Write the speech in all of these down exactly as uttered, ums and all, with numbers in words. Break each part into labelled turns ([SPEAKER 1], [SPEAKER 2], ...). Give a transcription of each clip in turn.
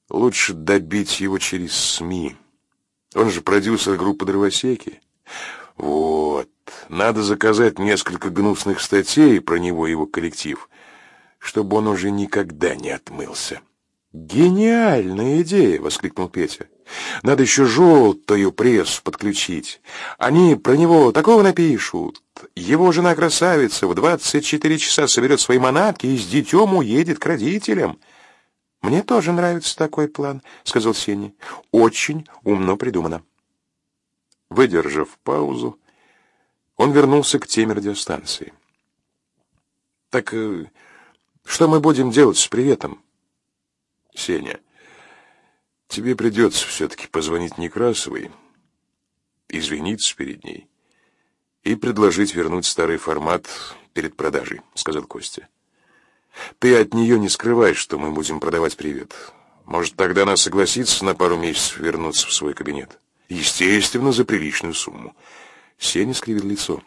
[SPEAKER 1] Лучше добить его через СМИ. Он же продюсер группы «Дровосеки». Вот. Надо заказать несколько гнусных статей про него и его коллектив, чтобы он уже никогда не отмылся. «Гениальная идея!» — воскликнул Петя. «Надо еще желтую прессу подключить. Они про него такого напишут. Его жена красавица в двадцать четыре часа соберет свои манатки и с детем уедет к родителям». «Мне тоже нравится такой план», — сказал Сеня. «Очень умно придумано». Выдержав паузу, он вернулся к теме радиостанции. «Так что мы будем делать с приветом?» «Сеня, тебе придется все-таки позвонить Некрасовой, извиниться перед ней и предложить вернуть старый формат перед продажей», — сказал Костя. «Ты от нее не скрывай, что мы будем продавать привет. Может, тогда она согласится на пару месяцев вернуться в свой кабинет. Естественно, за приличную сумму». Сеня скривил лицо.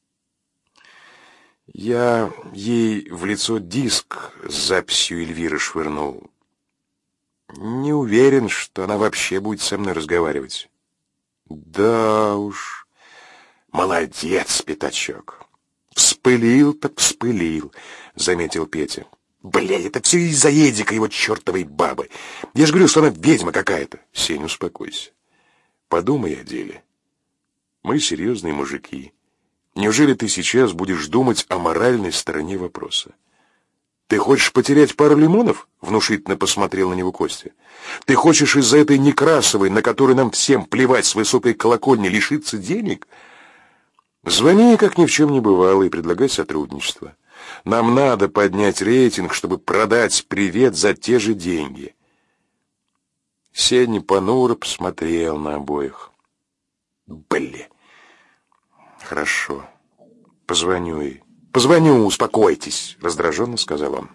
[SPEAKER 1] «Я ей в лицо диск с записью Эльвиры швырнул. Не уверен, что она вообще будет со мной разговаривать». «Да уж, молодец, пятачок. Вспылил так вспылил», — заметил Петя. «Блядь, это все из-за Эдика, его чертовой бабы. Я же говорю, что она ведьма какая-то». «Сень, успокойся. Подумай о деле. Мы серьезные мужики. Неужели ты сейчас будешь думать о моральной стороне вопроса? Ты хочешь потерять пару лимонов?» — внушительно посмотрел на него Костя. «Ты хочешь из-за этой Некрасовой, на которую нам всем плевать с высокой колокольни, лишиться денег? Звони, как ни в чем не бывало, и предлагай сотрудничество. Нам надо поднять рейтинг, чтобы продать привет за те же деньги». Сеня понуро посмотрел на обоих. «Блин. Хорошо. Позвоню ей. Позвоню, успокойтесь», — раздраженно сказал он.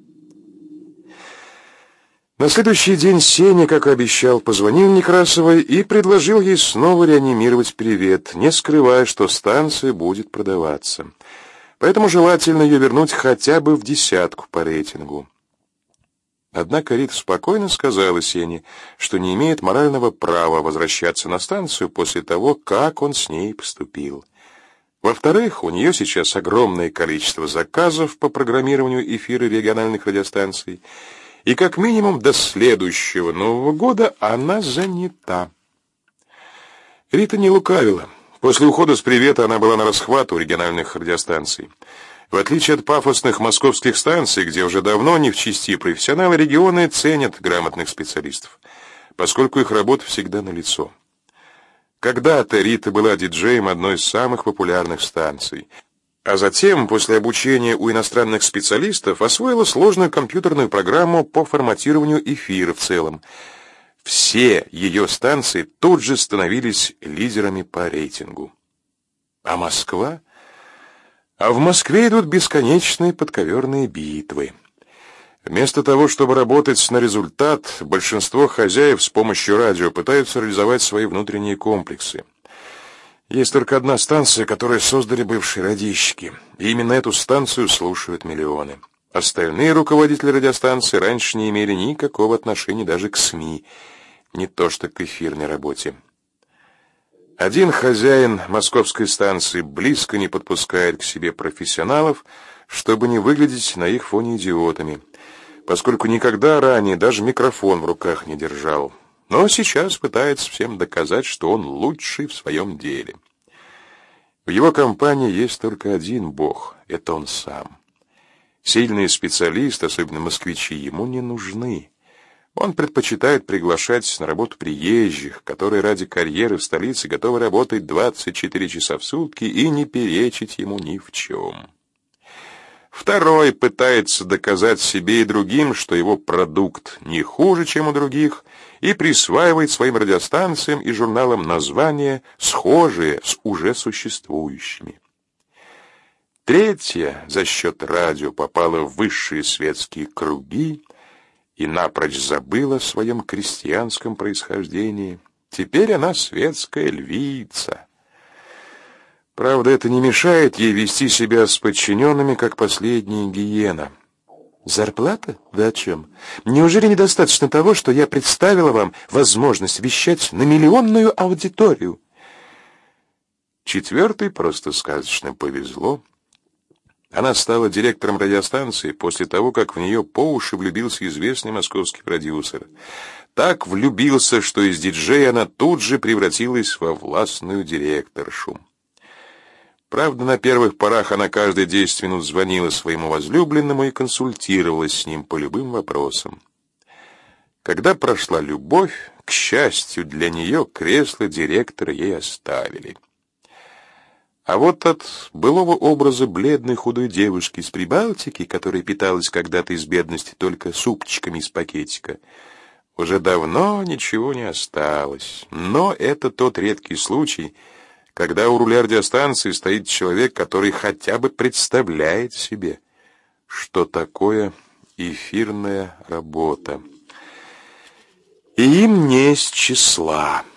[SPEAKER 1] На следующий день Сеня, как и обещал, позвонил Некрасовой и предложил ей снова реанимировать привет, не скрывая, что станция будет продаваться. Поэтому желательно ее вернуть хотя бы в десятку по рейтингу. Однако Рита спокойно сказала Сене, что не имеет морального права возвращаться на станцию после того, как он с ней поступил. Во-вторых, у нее сейчас огромное количество заказов по программированию эфира региональных радиостанций, и как минимум до следующего Нового года она занята. Рита не лукавила. После ухода с привета она была на расхват у региональных радиостанций. В отличие от пафосных московских станций, где уже давно не в чести профессионалы, регионы ценят грамотных специалистов, поскольку их работа всегда налицо. Когда-то Рита была диджеем одной из самых популярных станций, а затем, после обучения у иностранных специалистов, освоила сложную компьютерную программу по форматированию эфира в целом. Все ее станции тут же становились лидерами по рейтингу. А Москва? А в Москве идут бесконечные подковерные битвы. Вместо того, чтобы работать на результат, большинство хозяев с помощью радио пытаются реализовать свои внутренние комплексы. Есть только одна станция, которую создали бывшие радищики, и именно эту станцию слушают миллионы. Остальные руководители радиостанций раньше не имели никакого отношения даже к СМИ, не то что к эфирной работе. Один хозяин московской станции близко не подпускает к себе профессионалов, чтобы не выглядеть на их фоне идиотами, поскольку никогда ранее даже микрофон в руках не держал, но сейчас пытается всем доказать, что он лучший в своем деле. В его компании есть только один бог — это он сам. Сильные специалисты, особенно москвичи, ему не нужны. Он предпочитает приглашать на работу приезжих, которые ради карьеры в столице готовы работать двадцать четыре часа в сутки и не перечить ему ни в чем. Второй пытается доказать себе и другим, что его продукт не хуже, чем у других, и присваивает своим радиостанциям и журналам названия, схожие с уже существующими. Третья за счет радио попала в высшие светские круги и напрочь забыла о своем крестьянском происхождении. Теперь она светская львица. Правда, это не мешает ей вести себя с подчиненными, как последняя гиена. Зарплата? Вы о чем? Неужели недостаточно того, что я представила вам возможность вещать на миллионную аудиторию? Четвертой просто сказочно повезло. Она стала директором радиостанции после того, как в нее по уши влюбился известный московский продюсер. Так влюбился, что из диджея она тут же превратилась во властную директоршу. Правда, на первых порах она каждые десять минут звонила своему возлюбленному и консультировалась с ним по любым вопросам. Когда прошла любовь, к счастью для нее, кресло директора ей оставили. А вот от былого образа бледной худой девушки из Прибалтики, которая питалась когда-то из бедности только супчиками из пакетика, уже давно ничего не осталось. Но это тот редкий случай, когда у руля радиостанции стоит человек, который хотя бы представляет себе, что такое эфирная работа. И им не с числа.